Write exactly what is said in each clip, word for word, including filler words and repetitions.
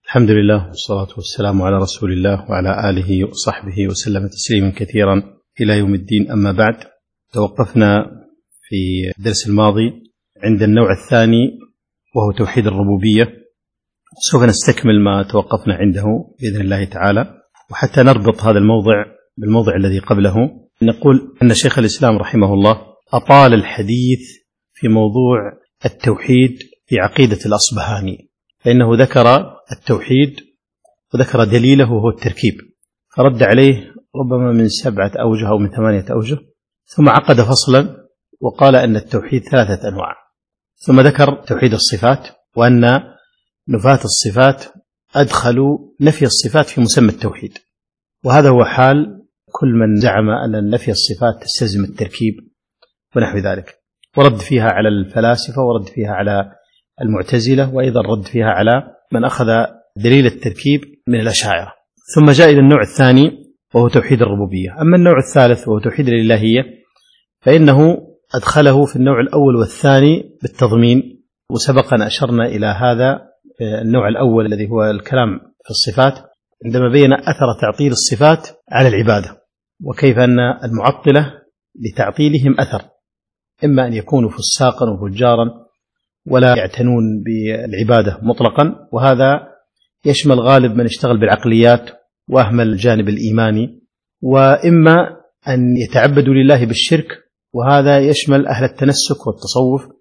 الحمد لله والصلاة والسلام على رسول الله وعلى آله وصحبه وسلم تسليما كثيرا إلى يوم الدين. أما بعد، توقفنا في الدرس الماضي عند النوع الثاني وهو توحيد الربوبية. سوف نستكمل ما توقفنا عنده بإذن الله تعالى، وحتى نربط هذا الموضع بالموضع الذي قبله نقول أن شيخ الإسلام رحمه الله أطال الحديث في موضوع التوحيد في عقيدة الأصبهاني، فإنه ذكر التوحيد وذكر دليله وهو التركيب، فرد عليه ربما من سبعة أوجه أو من ثمانية أوجه، ثم عقد فصلا وقال أن التوحيد ثلاثة أنواع، ثم ذكر توحيد الصفات، وأن نفاة الصفات أدخلوا نفي الصفات في مسمى التوحيد، وهذا هو حال كل من زعم أن نفي الصفات تستلزم التركيب ونحو ذلك، ورد فيها على الفلاسفة ورد فيها على المعتزلة، وأيضا رد فيها على من أخذ دليل التركيب من الأشاعرة. ثم جاء إلى النوع الثاني وهو توحيد الربوبية. أما النوع الثالث وهو توحيد الإلهية فإنه أدخله في النوع الأول والثاني بالتضمين، وسبق أن أشرنا إلى هذا النوع الأول الذي هو الكلام في الصفات، عندما بين أثر تعطيل الصفات على العبادة، وكيف أن المعطلة لتعطيلهم أثر، إما أن يكونوا فساقا وفجارا ولا يعتنون بالعبادة مطلقا، وهذا يشمل غالب من اشتغل بالعقليات وأهمل الجانب الإيماني، وإما أن يتعبدوا لله بالشرك، وهذا يشمل أهل التنسك والتصوف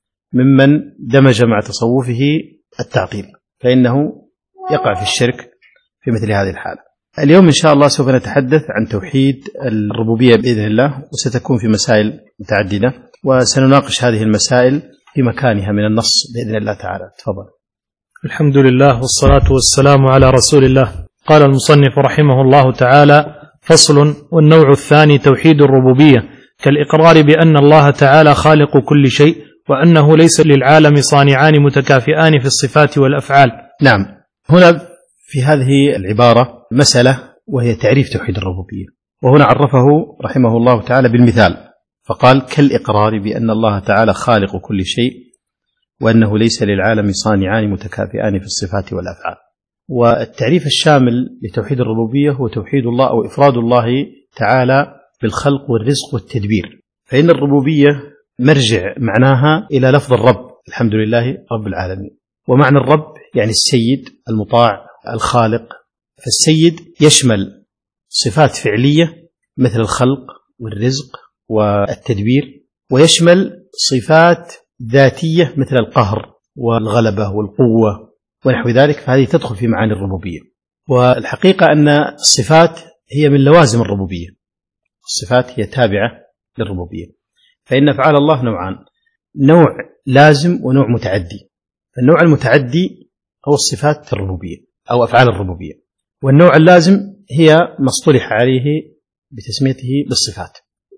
ممن دمج مع تصوفه التعطيل، فإنه يقع في الشرك في مثل هذه الحالة. اليوم إن شاء الله سوف نتحدث عن توحيد الربوبية بإذن الله، وستكون في مسائل متعددة، وسنناقش هذه المسائل في مكانها من النص بإذن الله تعالى. تفضل. الحمد لله والصلاة والسلام على رسول الله. قال المصنف رحمه الله تعالى: فصل. والنوع الثاني توحيد الربوبية، كالإقرار بأن الله تعالى خالق كل شيء، وأنه ليس للعالم صانعان متكافئان في الصفات والأفعال. نعم، هنا في هذه العبارة مسألة وهي تعريف توحيد الربوبية، وهنا عرفه رحمه الله تعالى بالمثال، فقال: كالإقرار بأن الله تعالى خالق كل شيء، وأنه ليس للعالم صانعان متكافئان في الصفات والأفعال. والتعريف الشامل لتوحيد الربوبية هو توحيد الله أو إفراد الله تعالى بالخلق والرزق والتدبير، فإن الربوبية مرجع معناها إلى لفظ الرب، الحمد لله رب العالمين، ومعنى الرب يعني السيد المطاع الخالق، فالسيد يشمل صفات فعلية مثل الخلق والرزق والتدبير، ويشمل صفات ذاتية مثل القهر والغلبة والقوة ونحو ذلك، فهذه تدخل في معاني الربوبية. والحقيقة أن الصفات هي من لوازم الربوبية، الصفات هي تابعة للربوبية، فإن أفعال الله نوعان: نوع لازم ونوع متعدي. النوع المتعدي هو الصفات الربوبية أو أفعال الربوبية، والنوع اللازم هي ما اصطلح عليه بتسميته بالصفات.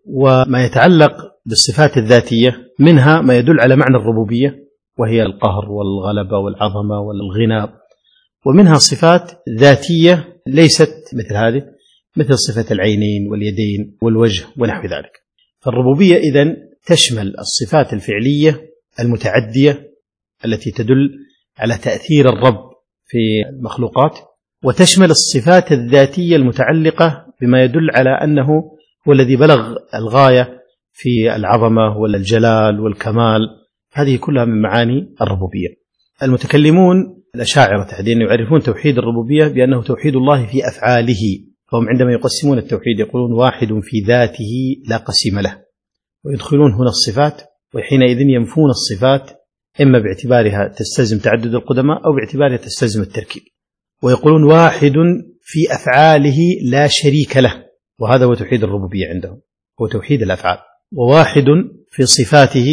وما يتعلق بالصفات الذاتية منها ما يدل على معنى الربوبية، وهي القهر والغلبة والعظمة والغنى، ومنها صفات ذاتية ليست مثل هذه، مثل صفة العينين واليدين والوجه ونحو ذلك. فالربوبية إذن تشمل الصفات الفعلية المتعدية التي تدل على تأثير الرب في المخلوقات، وتشمل الصفات الذاتية المتعلقة بما يدل على أنه هو الذي بلغ الغاية في العظمة والجلال والكمال. هذه كلها من معاني الربوبية. المتكلمون الأشاعرة تحديدا يعرفون توحيد الربوبية بأنه توحيد الله في أفعاله، فهم عندما يقسمون التوحيد يقولون واحد في ذاته لا قسيم له، ويدخلون هنا الصفات، وحينئذ ينفون الصفات إما باعتبارها تستلزم تعدد القدماء أو باعتبارها تستلزم التركيب، ويقولون واحد في أفعاله لا شريك له، وهذا هو توحيد الربوبية عندهم، هو توحيد الأفعال. وواحد في صفاته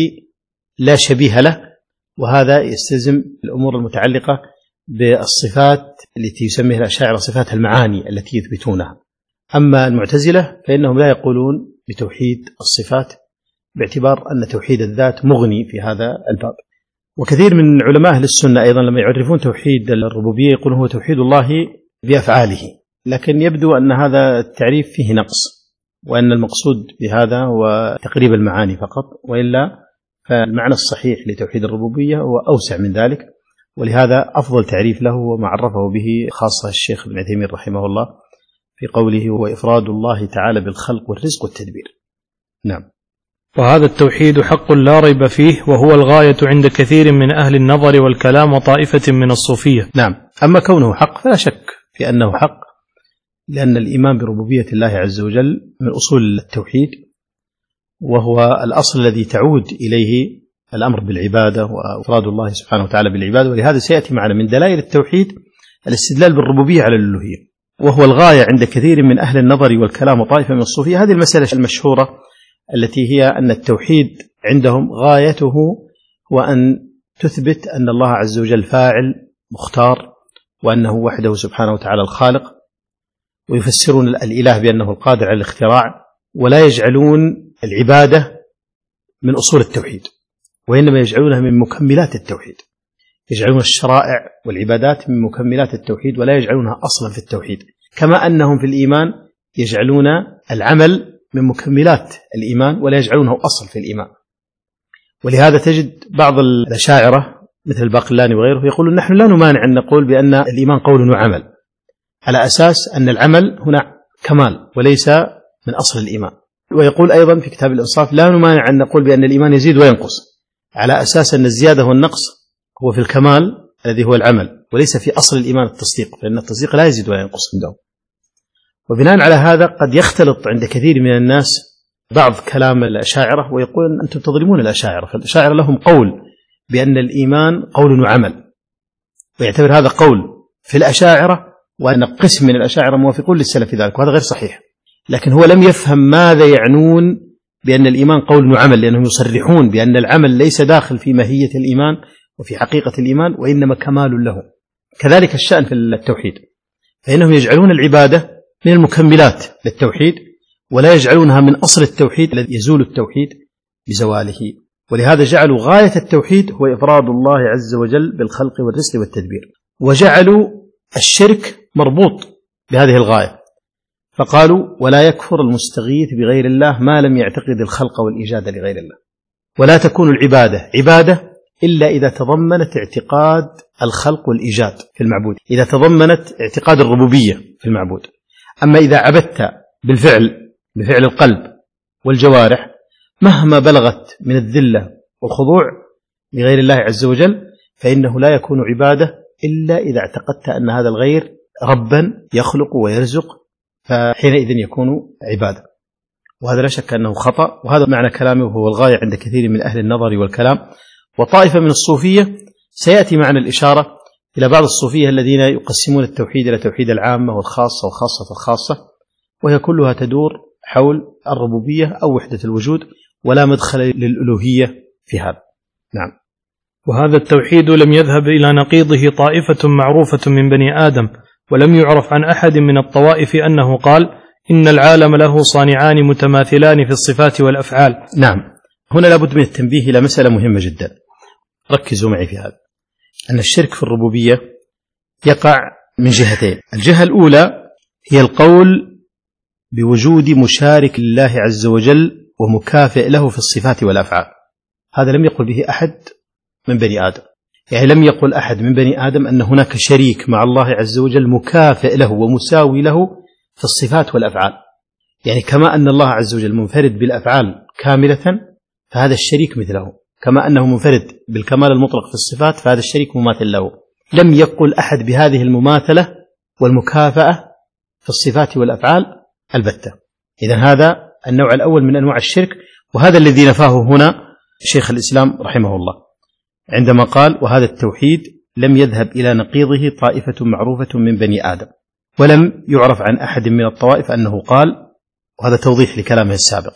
لا شبيه له، وهذا يستلزم الأمور المتعلقة بالصفات التي يسميها الأشاعرة صفات المعاني التي يثبتونها. أما المعتزلة فإنهم لا يقولون بتوحيد الصفات، باعتبار أن توحيد الذات مغني في هذا الباب. وكثير من علماء أهل السنة أيضا لما يعرفون توحيد الربوبية يقولون هو توحيد الله بأفعاله، لكن يبدو أن هذا التعريف فيه نقص، وأن المقصود بهذا هو تقريب المعاني فقط، وإلا فالمعنى الصحيح لتوحيد الربوبية هو أوسع من ذلك، ولهذا أفضل تعريف له وما عرفه به خاصة الشيخ ابن عثيمين رحمه الله في قوله هو إفراد الله تعالى بالخلق والرزق والتدبير. نعم. وهذا التوحيد حق لا ريب فيه، وهو الغاية عند كثير من أهل النظر والكلام وطائفة من الصوفية. نعم. أما كونه حق فلا شك في أنه حق، لأن الإيمان بربوبية الله عز وجل من أصول التوحيد، وهو الأصل الذي تعود إليه الأمر بالعبادة وإفراد الله سبحانه وتعالى بالعبادة. ولهذا سيأتي معنا من دلائل التوحيد الاستدلال بالربوبية على الألوهية، وهو الغاية عند كثير من أهل النظر والكلام وطائفة من الصوفية. هذه المسألة المشهورة التي هي أن التوحيد عندهم غايته هو أن تثبت أن الله عز وجل فاعل مختار، وأنه وحده سبحانه وتعالى الخالق، ويفسرون الإله بأنه القادر على الاختراع، ولا يجعلون العبادة من أصول التوحيد، وإنما يجعلونها من مكملات التوحيد. يجعلون الشرائع والعبادات من مكملات التوحيد ولا يجعلونها أصلا في التوحيد، كما أنهم في الإيمان يجعلون العمل من مكملات الإيمان ولا يجعلونه أصل في الإيمان. ولهذا تجد بعض الأشاعرة مثل الباقلاني وغيره يقولون نحن لا نمانع أن نقول بأن الإيمان قول وعمل، على أساس أن العمل هنا كمال وليس من أصل الإيمان. ويقول أيضا في كتاب الإنصاف لا نمانع أن نقول بأن الإيمان يزيد وينقص، على أساس أن الزيادة والنقص هو في الكمال الذي هو العمل، وليس في أصل الإيمان التصديق، فإن التصديق لا يزيد ولا ينقص عندهم. وبناء على هذا قد يختلط عند كثير من الناس بعض كلام الأشاعرة ويقول أنتم تظلمون الأشاعرة، فالأشاعرة لهم قول بأن الإيمان قول وعمل، ويعتبر هذا قول في الأشاعرة، وأن قسم من الأشاعرة موافقون للسلف في ذلك، وهذا غير صحيح. لكن هو لم يفهم ماذا يعنون بأن الإيمان قول وعمل، لأنهم يصرحون بأن العمل ليس داخل في ماهية الإيمان وفي حقيقة الإيمان، وإنما كمال له. كذلك الشأن في التوحيد، فإنهم يجعلون العبادة من المكملات للتوحيد ولا يجعلونها من أصل التوحيد الذي يزول التوحيد بزواله. ولهذا جعلوا غاية التوحيد هو إفراد الله عز وجل بالخلق والرزق والتدبير، وجعلوا الشرك مربوط بهذه الغاية، فقالوا ولا يكفر المستغيث بغير الله ما لم يعتقد الخلق والإيجاد لغير الله. ولا تكون العبادة عبادة إلا إذا تضمنت اعتقاد الخلق والإيجاد في المعبود، إذا تضمنت اعتقاد الربوبية في المعبود. أما إذا عبدت بالفعل بفعل القلب والجوارح مهما بلغت من الذلة والخضوع لغير الله عز وجل، فإنه لا يكون عبادة إلا إذا اعتقدت أن هذا الغير ربا يخلق ويرزق، فحينئذ يكون عبادة. وهذا لا شك أنه خطأ، وهذا معنى كلامه وهو الغاية عند كثير من أهل النظر والكلام. وطائفة من الصوفية سيأتي معنا الإشارة إلى بعض الصوفية الذين يقسمون التوحيد إلى توحيد العامة والخاصة وخاصة الخاصة، وهي كلها تدور حول الربوبية أو وحدة الوجود، ولا مدخل للألوهية في هذا. نعم. وهذا التوحيد لم يذهب إلى نقيضه طائفة معروفة من بني آدم، ولم يعرف عن أحد من الطوائف أنه قال إن العالم له صانعان متماثلان في الصفات والأفعال. نعم. هنا لابد من التنبيه إلى مسألة مهمة جدا، ركزوا معي في هذا، أن الشرك في الربوبية يقع من جهتين. الجهة الأولى هي القول بوجود مشارك لله عز وجل ومكافئ له في الصفات والأفعال. هذا لم يقل به أحد من بني آدم، يعني لم يقل أحد من بني آدم أن هناك شريك مع الله عز وجل مكافئ له ومساوي له في الصفات والأفعال. يعني كما أن الله عز وجل منفرد بالأفعال كاملة فهذا الشريك مثله، كما أنه منفرد بالكمال المطلق في الصفات فهذا الشريك مماثل له. لم يقل أحد بهذه المماثلة والمكافأة في الصفات والأفعال البتة. إذن هذا النوع الأول من أنواع الشرك، وهذا الذي نفاه هنا شيخ الإسلام رحمه الله عندما قال وهذا التوحيد لم يذهب إلى نقيضه طائفة معروفة من بني آدم، ولم يعرف عن أحد من الطوائف أنه قال، وهذا توضيح لكلامه السابق،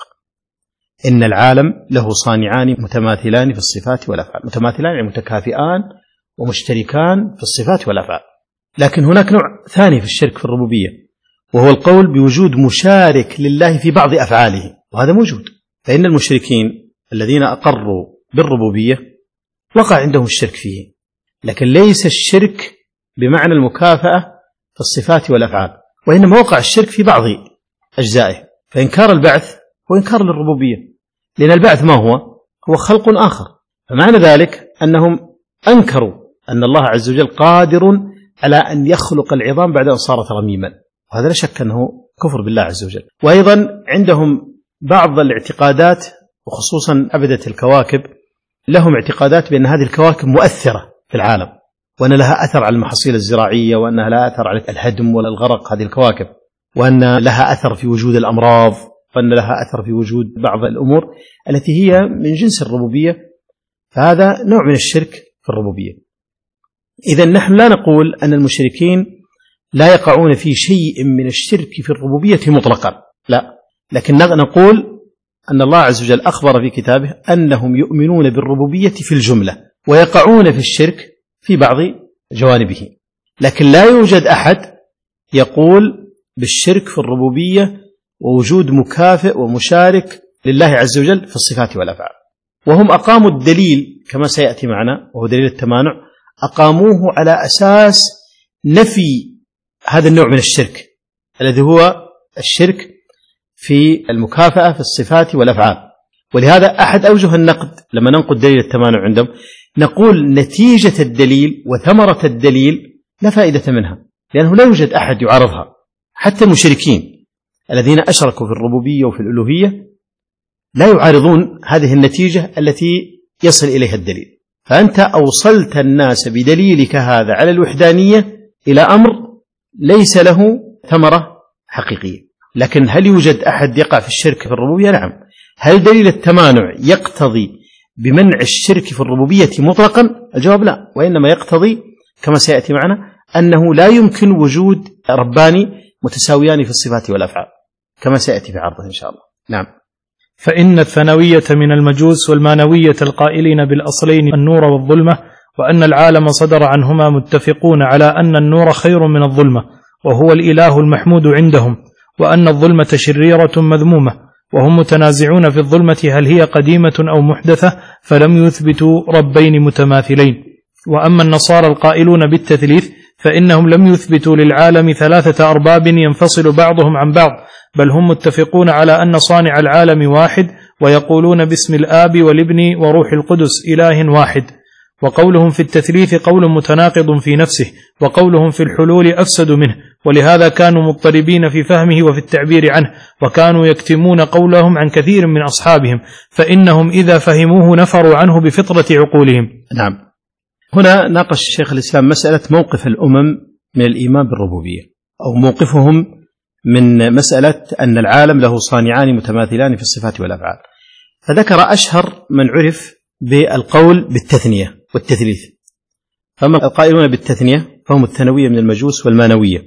إن العالم له صانعان متماثلان في الصفات والأفعال. متماثلان يعني متكافئان ومشتركان في الصفات والأفعال. لكن هناك نوع ثاني في الشرك في الربوبية، وهو القول بوجود مشارك لله في بعض أفعاله، وهذا موجود. فإن المشركين الذين أقروا بالربوبية وقع عندهم الشرك فيه، لكن ليس الشرك بمعنى المكافأة في الصفات والأفعال، وإنما وقع الشرك في بعض أجزائه. فإنكار البعث هو إنكار للربوبية، لأن البعث ما هو؟ هو خلق آخر. فمعنى ذلك أنهم أنكروا أن الله عز وجل قادر على أن يخلق العظام بعد أن صارت رميما، وهذا لا شك أنه كفر بالله عز وجل. وأيضا عندهم بعض الاعتقادات، وخصوصا عبدة الكواكب لهم اعتقادات بأن هذه الكواكب مؤثرة في العالم، وأن لها أثر على المحاصيل الزراعية، وأنها لها أثر على الهدم والغرق هذه الكواكب، وأن لها أثر في وجود الأمراض، وأن لها أثر في وجود بعض الأمور التي هي من جنس الربوبية. فهذا نوع من الشرك في الربوبية. إذن نحن لا نقول أن المشركين لا يقعون في شيء من الشرك في الربوبية مطلقا، لا، لكن نقول أن الله عز وجل أخبر في كتابه أنهم يؤمنون بالربوبية في الجملة ويقعون في الشرك في بعض جوانبه، لكن لا يوجد أحد يقول بالشرك في الربوبية ووجود مكافئ ومشارك لله عز وجل في الصفات والأفعال. وهم أقاموا الدليل كما سيأتي معنا، وهو دليل التمانع، أقاموه على أساس نفي هذا النوع من الشرك الذي هو الشرك في المكافأة في الصفات والأفعال. ولهذا أحد أوجه النقد لما ننقد دليل التمانع عندهم نقول نتيجة الدليل وثمرة الدليل لا فائدة منها، لأنه لا يوجد أحد يعارضها. حتى المشركين الذين أشركوا في الربوبية وفي الألوهية لا يعارضون هذه النتيجة التي يصل إليها الدليل. فأنت أوصلت الناس بدليلك هذا على الوحدانية إلى أمر ليس له ثمرة حقيقية. لكن هل يوجد أحد يقع في الشرك في الربوبية؟ نعم. هل دليل التمانع يقتضي بمنع الشرك في الربوبية مطلقا؟ الجواب لا، وإنما يقتضي كما سيأتي معنا أنه لا يمكن وجود ربان متساويان في الصفات والأفعال كما سيأتي في عرضه إن شاء الله. نعم. فإن الثانوية من المجوس والمانوية القائلين بالأصلين النور والظلمة، وأن العالم صدر عنهما متفقون على أن النور خير من الظلمة وهو الإله المحمود عندهم، وأن الظلمة شريرة مذمومة، وهم متنازعون في الظلمة هل هي قديمة أو محدثة، فلم يثبتوا ربين متماثلين. وأما النصارى القائلون بالتثليث فإنهم لم يثبتوا للعالم ثلاثة أرباب ينفصل بعضهم عن بعض، بل هم متفقون على أن صانع العالم واحد، ويقولون باسم الآب والابن وروح القدس إله واحد. وقولهم في التثليث قول متناقض في نفسه، وقولهم في الحلول أفسد منه، ولهذا كانوا مضطربين في فهمه وفي التعبير عنه، وكانوا يكتمون قولهم عن كثير من أصحابهم، فإنهم إذا فهموه نفروا عنه بفطرة عقولهم. نعم. هنا ناقش الشيخ الإسلام مسألة موقف الأمم من الإيمان بالربوبية، أو موقفهم من مسألة أن العالم له صانعان متماثلان في الصفات والأفعال. فذكر أشهر من عرف بالقول بالتثنية والتثليث. فأما القائلون بالتثنية فهم الثانوية من المجوس والمانوية.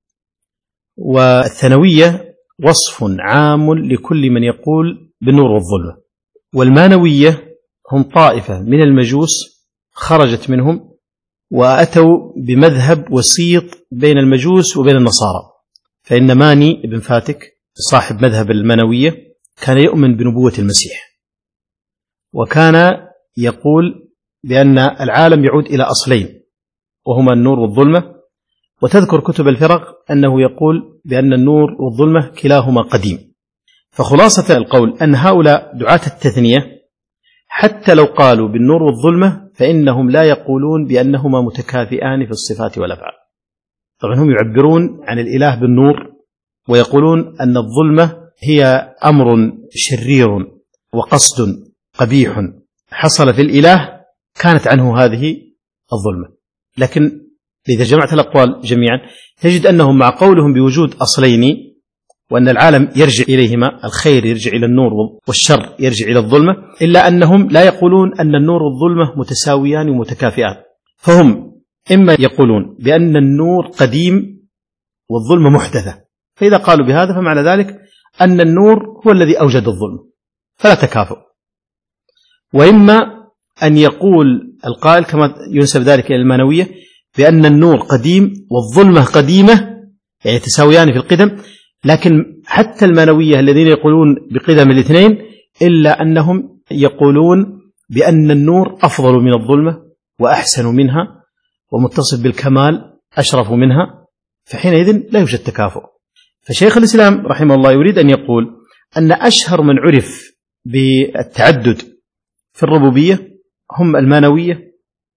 والثانوية وصف عام لكل من يقول بالنور والظلمة، والمانوية هم طائفة من المجوس خرجت منهم وأتوا بمذهب وسيط بين المجوس وبين النصارى. فإن ماني ابن فاتك صاحب مذهب المانوية كان يؤمن بنبوة المسيح، وكان يقول بأن العالم يعود إلى أصلين وهما النور والظلمة. وتذكر كتب الفرق أنه يقول بأن النور والظلمة كلاهما قديم. فخلاصة القول أن هؤلاء دعاة التثنية حتى لو قالوا بالنور والظلمة فإنهم لا يقولون بأنهما متكافئان في الصفات والأفعال. طبعا هم يعبرون عن الإله بالنور ويقولون أن الظلمة هي أمر شرير وقصد قبيح حصل في الإله كانت عنه هذه الظلمة. لكن إذا جمعت الأقوال جميعا تجد أنهم مع قولهم بوجود أصلين وأن العالم يرجع إليهما، الخير يرجع إلى النور والشر يرجع إلى الظلمة، إلا أنهم لا يقولون أن النور والظلمة متساويان ومتكافئان. فهم إما يقولون بأن النور قديم والظلمة محدثة، فإذا قالوا بهذا فمعنى ذلك أن النور هو الذي أوجد الظلمة فلا تكافؤ. وإما أن يقول القائل كما ينسب ذلك إلى المانوية بأن النور قديم والظلمة قديمة، يعني تساويان في القدم. لكن حتى المانوية الذين يقولون بقدم الاثنين إلا أنهم يقولون بأن النور أفضل من الظلمة وأحسن منها ومتصف بالكمال أشرف منها، فحينئذ لا يوجد تكافؤ. فشيخ الإسلام رحمه الله يريد أن يقول أن أشهر من عرف بالتعدد في الربوبية هم المانوية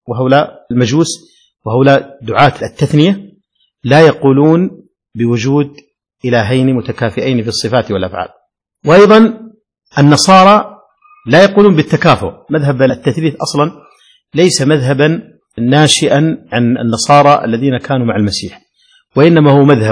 وهؤلاء المجوس وهؤلاء دعاة التثنية لا يقولون بوجود إلهين متكافئين في الصفات والأفعال. وأيضا النصارى لا يقولون بالتكافؤ. مذهب التثليث أصلا ليس مذهبا ناشئا عن النصارى الذين كانوا مع المسيح، وإنما هو مذهب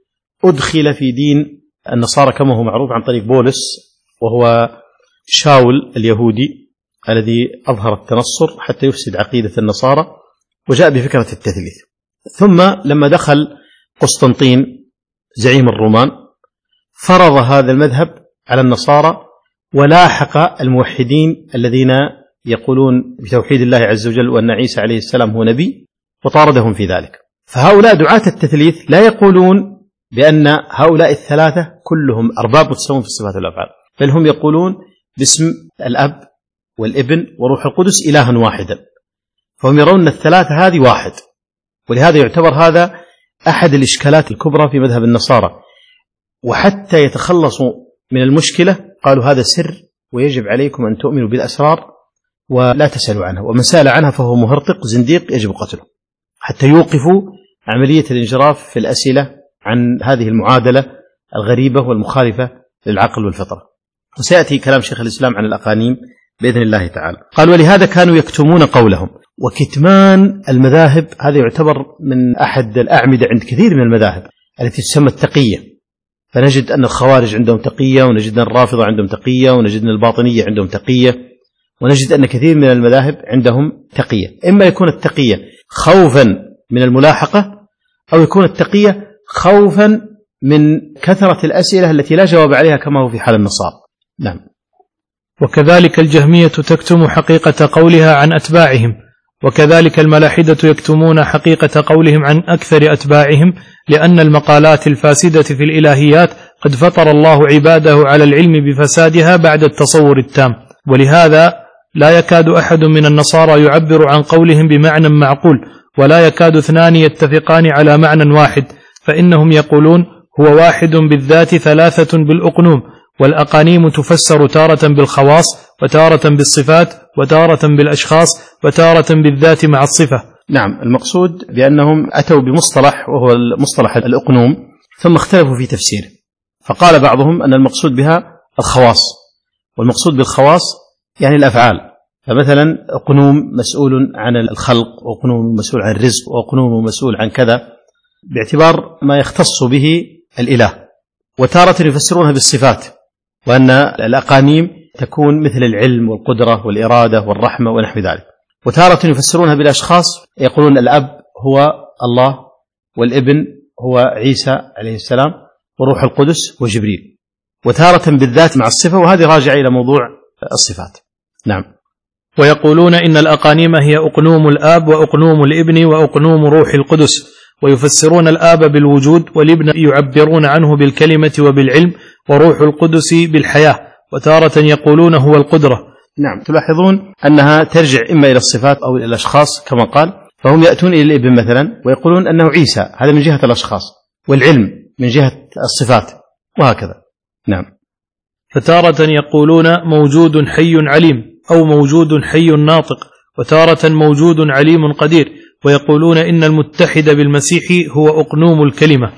أدخل في دين النصارى كما هو معروف عن طريق بولس، وهو شاول اليهودي الذي أظهر التنصر حتى يفسد عقيدة النصارى وجاء بفكرة التثليث. ثم لما دخل قسطنطين زعيم الرومان فرض هذا المذهب على النصارى، ولاحق الموحدين الذين يقولون بتوحيد الله عز وجل وأن عيسى عليه السلام هو نبي، وطاردهم في ذلك. فهؤلاء دعاة التثليث لا يقولون بأن هؤلاء الثلاثة كلهم أرباب متساوون في الصفات والأفعال، بل هم يقولون باسم الأب والابن وروح القدس إلها واحدا، فهم يرون الثلاثة هذه واحد. ولهذا يعتبر هذا أحد الإشكالات الكبرى في مذهب النصارى، وحتى يتخلصوا من المشكلة قالوا هذا سر ويجب عليكم أن تؤمنوا بالأسرار ولا تسألوا عنها، ومن سأل عنها فهو مهرطق زنديق يجب قتله، حتى يوقفوا عملية الانجراف في الأسئلة عن هذه المعادلة الغريبة والمخالفة للعقل والفطرة. وسيأتي كلام شيخ الإسلام عن الأقانيم بإذن الله تعالى. قال ولهذا كانوا يكتمون قولهم. وكتمان المذاهب هذا يعتبر من أحد الأعمدة عند كثير من المذاهب التي تسمى التقية، فنجد أن الخوارج عندهم تقية، ونجد أن الرافضة عندهم تقية، ونجد أن الباطنية عندهم تقية، ونجد أن كثير من المذاهب عندهم تقية. إما يكون التقية خوفا من الملاحقة، أو يكون التقية خوفا من كثرة الأسئلة التي لا جواب عليها كما هو في حال النصارى. نعم. وكذلك الجهمية تكتم حقيقة قولها عن أتباعهم، وكذلك الملاحدة يكتمون حقيقة قولهم عن أكثر أتباعهم، لأن المقالات الفاسدة في الإلهيات قد فطر الله عباده على العلم بفسادها بعد التصور التام. ولهذا لا يكاد أحد من النصارى يعبر عن قولهم بمعنى معقول، ولا يكاد اثنان يتفقان على معنى واحد، فإنهم يقولون هو واحد بالذات ثلاثة بالأقنوم، والأقانيم تفسر تارة بالخواص، وتارة بالصفات، وتارة بالأشخاص، وتارة بالذات مع الصفة. نعم، المقصود بأنهم أتوا بمصطلح وهو المصطلح الأقنوم، ثم اختلفوا في تفسيره، فقال بعضهم أن المقصود بها الخواص، والمقصود بالخواص يعني الأفعال. فمثلا أقنوم مسؤول عن الخلق، وأقنوم مسؤول عن الرزق، وأقنوم مسؤول عن كذا، باعتبار ما يختص به الإله. وتارة يفسرونها بالصفات، وأن الأقانيم تكون مثل العلم والقدرة والإرادة والرحمة ونحو ذلك. وتارة يفسرونها بالأشخاص، يقولون الأب هو الله، والابن هو عيسى عليه السلام، وروح القدس وجبريل. وتارة بالذات مع الصفة، وهذه راجعة إلى موضوع الصفات. نعم. ويقولون إن الأقانيم هي أقنوم الآب وأقنوم الابن وأقنوم روح القدس، ويفسرون الآب بالوجود، والابن يعبرون عنه بالكلمة وبالعلم، وروح القدس بالحياة، وتارة يقولون هو القدرة. نعم، تلاحظون أنها ترجع إما إلى الصفات أو إلى الأشخاص كما قال، فهم يأتون إلى الابن مثلا ويقولون أنه عيسى، هذا من جهة الأشخاص، والعلم من جهة الصفات، وهكذا. نعم. فتارة يقولون موجود حي عليم، أو موجود حي ناطق، وتارة موجود عليم قدير، ويقولون إن المتحد بالمسيح هو أقنوم الكلمة.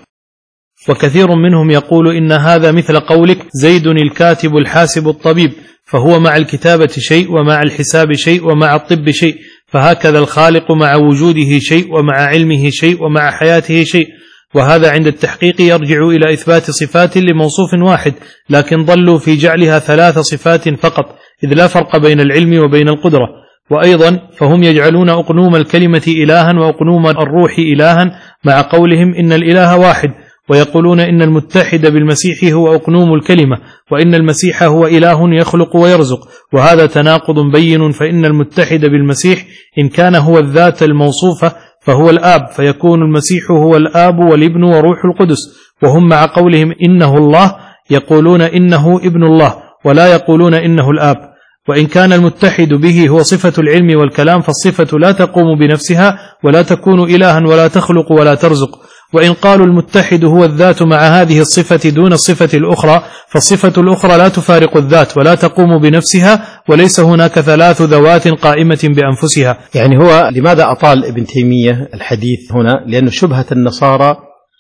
وكثير منهم يقول إن هذا مثل قولك زيد الكاتب الحاسب الطبيب، فهو مع الكتابة شيء، ومع الحساب شيء، ومع الطب شيء، فهكذا الخالق مع وجوده شيء، ومع علمه شيء، ومع حياته شيء. وهذا عند التحقيق يرجع إلى إثبات صفات لموصوف واحد، لكن ضلوا في جعلها ثلاث صفات فقط، إذ لا فرق بين العلم وبين القدرة. وأيضا فهم يجعلون أقنوم الكلمة إلها وأقنوم الروح إلها، مع قولهم إن الإله واحد، ويقولون إن المتحد بالمسيح هو أقنوم الكلمة، وإن المسيح هو إله يخلق ويرزق، وهذا تناقض بين، فإن المتحد بالمسيح إن كان هو الذات الموصوفة فهو الآب، فيكون المسيح هو الآب والابن وروح القدس. وهم مع قولهم إنه الله يقولون إنه ابن الله، ولا يقولون إنه الآب. وإن كان المتحد به هو صفة العلم والكلام، فالصفة لا تقوم بنفسها، ولا تكون إلها، ولا تخلق ولا ترزق. وإن قالوا المتحد هو الذات مع هذه الصفة دون الصفة الأخرى، فالصفة الأخرى لا تفارق الذات ولا تقوم بنفسها، وليس هناك ثلاث ذوات قائمة بأنفسها. يعني هو لماذا أطال ابن تيمية الحديث هنا؟ لأن شبهة النصارى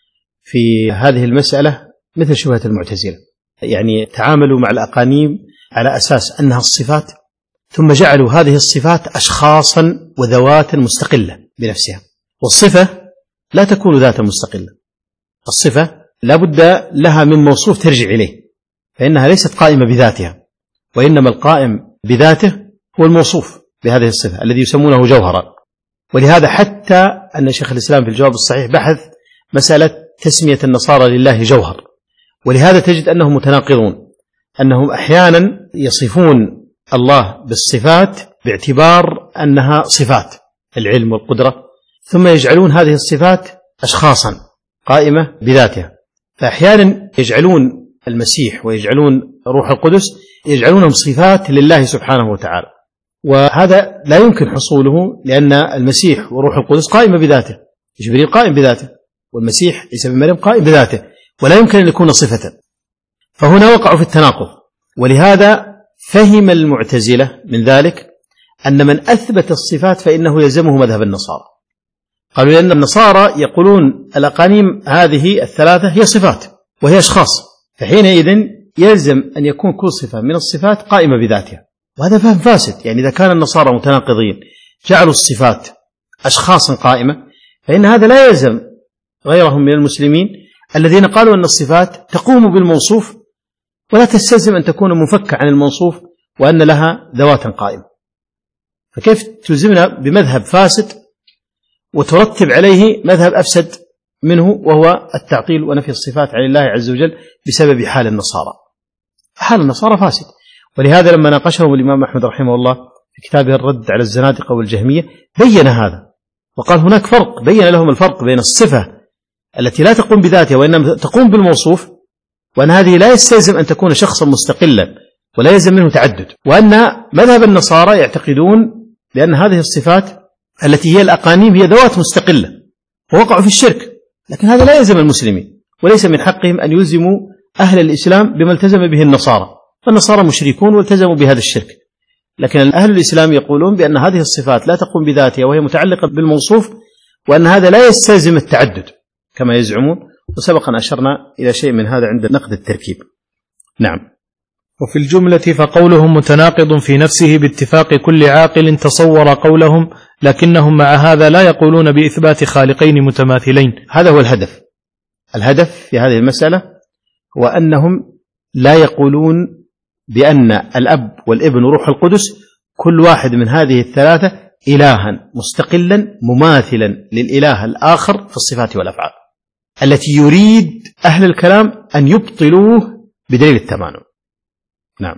في هذه المسألة مثل شبهة المعتزلة، يعني تعاملوا مع الأقانيم على أساس أنها الصفات، ثم جعلوا هذه الصفات أشخاصا وذوات مستقلة بنفسها، والصفة لا تكون ذاتا مستقلة، الصفة لا بد لها من موصوف ترجع إليه، فإنها ليست قائمة بذاتها، وإنما القائم بذاته هو الموصوف بهذه الصفة الذي يسمونه جوهرا. ولهذا حتى أن شيخ الإسلام في الجواب الصحيح بحث مسألة تسمية النصارى لله جوهر، ولهذا تجد أنهم متناقضون، أنهم أحيانا يصفون الله بالصفات باعتبار أنها صفات العلم والقدرة، ثم يجعلون هذه الصفات أشخاصا قائمة بذاتها، فأحيانا يجعلون المسيح ويجعلون روح القدس يجعلونهم صفات لله سبحانه وتعالى، وهذا لا يمكن حصوله، لأن المسيح وروح القدس قائمة بذاته، جبريل قائم بذاته، والمسيح عيسى بن مريم قائم بذاته، ولا يمكن أن يكون صفة، فهنا وقعوا في التناقض. ولهذا فهم المعتزلة من ذلك أن من أثبت الصفات فإنه يلزمه مذهب النصارى، قالوا لأن النصارى يقولون الأقانيم هذه الثلاثة هي صفات وهي أشخاص، فحينئذ يلزم أن يكون كل صفة من الصفات قائمة بذاتها، وهذا فهم فاسد. يعني إذا كان النصارى متناقضين جعلوا الصفات أشخاصا قائمة، فإن هذا لا يلزم غيرهم من المسلمين الذين قالوا أن الصفات تقوم بالموصوف ولا تستلزم أن تكون منفكة عن الموصوف وأن لها ذوات قائمة. فكيف تلزمنا بمذهب فاسد وترتب عليه مذهب أفسد منه، وهو التعطيل ونفي الصفات عن الله عز وجل بسبب حال النصارى؟ حال النصارى فاسد. ولهذا لما ناقشهم الإمام أحمد رحمه الله في كتابه الرد على الزنادقة والجهمية بين هذا، وقال هناك فرق، بين لهم الفرق بين الصفة التي لا تقوم بذاتها وإنما تقوم بالموصوف، وأن هذه لا يستلزم أن تكون شخصا مستقلا ولا يلزم منه تعدد، وأن مذهب النصارى يعتقدون بأن هذه الصفات التي هي الأقانيم هي ذوات مستقلة، ووقعوا في الشرك. لكن هذا لا يلزم المسلمين، وليس من حقهم أن يلزموا أهل الإسلام بما التزم به النصارى، فالنصارى مشركون والتزموا بهذا الشرك. لكن أهل الإسلام يقولون بأن هذه الصفات لا تقوم بذاتها وهي متعلقة بالموصوف، وأن هذا لا يستلزم التعدد كما يزعمون، وسبق أن أشرنا إلى شيء من هذا عند نقد التركيب. نعم. وفي الجملة فقولهم متناقض في نفسه باتفاق كل عاقل تصور قولهم، لكنهم مع هذا لا يقولون بإثبات خالقين متماثلين. هذا هو الهدف. الهدف في هذه المسألة هو أنهم لا يقولون بأن الأب والابن وروح القدس كل واحد من هذه الثلاثة إلها مستقلا مماثلا للإله الآخر في الصفات والأفعال، التي يريد أهل الكلام أن يبطلوه بدليل التمانع. نعم.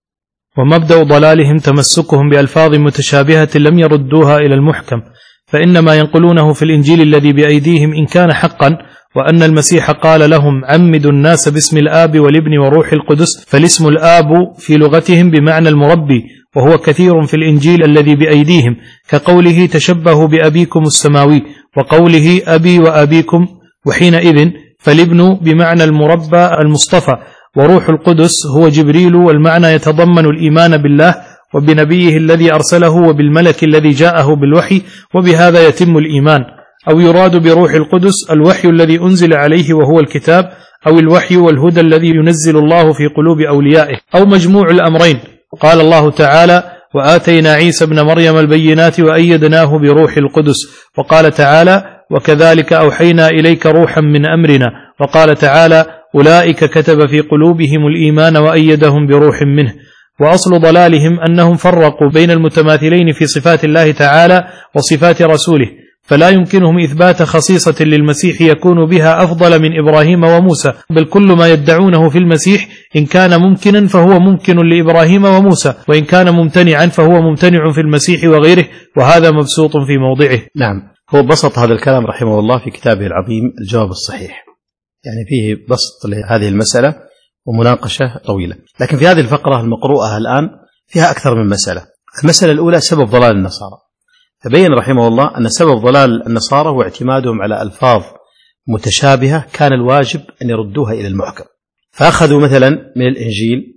ومبدأ ضلالهم تمسكهم بألفاظ متشابهة لم يردوها إلى المحكم، فإنما ينقلونه في الإنجيل الذي بأيديهم إن كان حقا، وأن المسيح قال لهم عمدوا الناس باسم الآب والابن وروح القدس، فالاسم الآب في لغتهم بمعنى المربي، وهو كثير في الإنجيل الذي بأيديهم، كقوله تشبهوا بأبيكم السماوي، وقوله أبي وأبيكم، وحينئذ فالابن بمعنى المربى المصطفى، وروح القدس هو جبريل، والمعنى يتضمن الإيمان بالله وبنبيه الذي أرسله وبالملك الذي جاءه بالوحي، وبهذا يتم الإيمان. أو يراد بروح القدس الوحي الذي أنزل عليه وهو الكتاب، أو الوحي والهدى الذي ينزل الله في قلوب أوليائه، أو مجموع الأمرين. قال الله تعالى وآتينا عيسى ابن مريم البينات وأيدناه بروح القدس، وقال تعالى وكذلك أوحينا إليك روحا من أمرنا، وقال تعالى أولئك كتب في قلوبهم الإيمان وأيدهم بروح منه. وأصل ضلالهم أنهم فرقوا بين المتماثلين في صفات الله تعالى وصفات رسوله، فلا يمكنهم إثبات خصيصة للمسيح يكون بها أفضل من إبراهيم وموسى، بل كل ما يدعونه في المسيح إن كان ممكنا فهو ممكن لإبراهيم وموسى، وإن كان ممتنعا فهو ممتنع في المسيح وغيره، وهذا مبسوط في موضعه. نعم. هو بسط هذا الكلام رحمه الله في كتابه العظيم الجواب الصحيح، يعني فيه بسط لهذه المسألة ومناقشة طويلة. لكن في هذه الفقرة المقروءة الآن فيها أكثر من مسألة. المسألة الأولى سبب ضلال النصارى، فبين رحمه الله أن سبب ضلال النصارى هو اعتمادهم على ألفاظ متشابهة كان الواجب أن يردوها إلى المحكم، فأخذوا مثلا من الإنجيل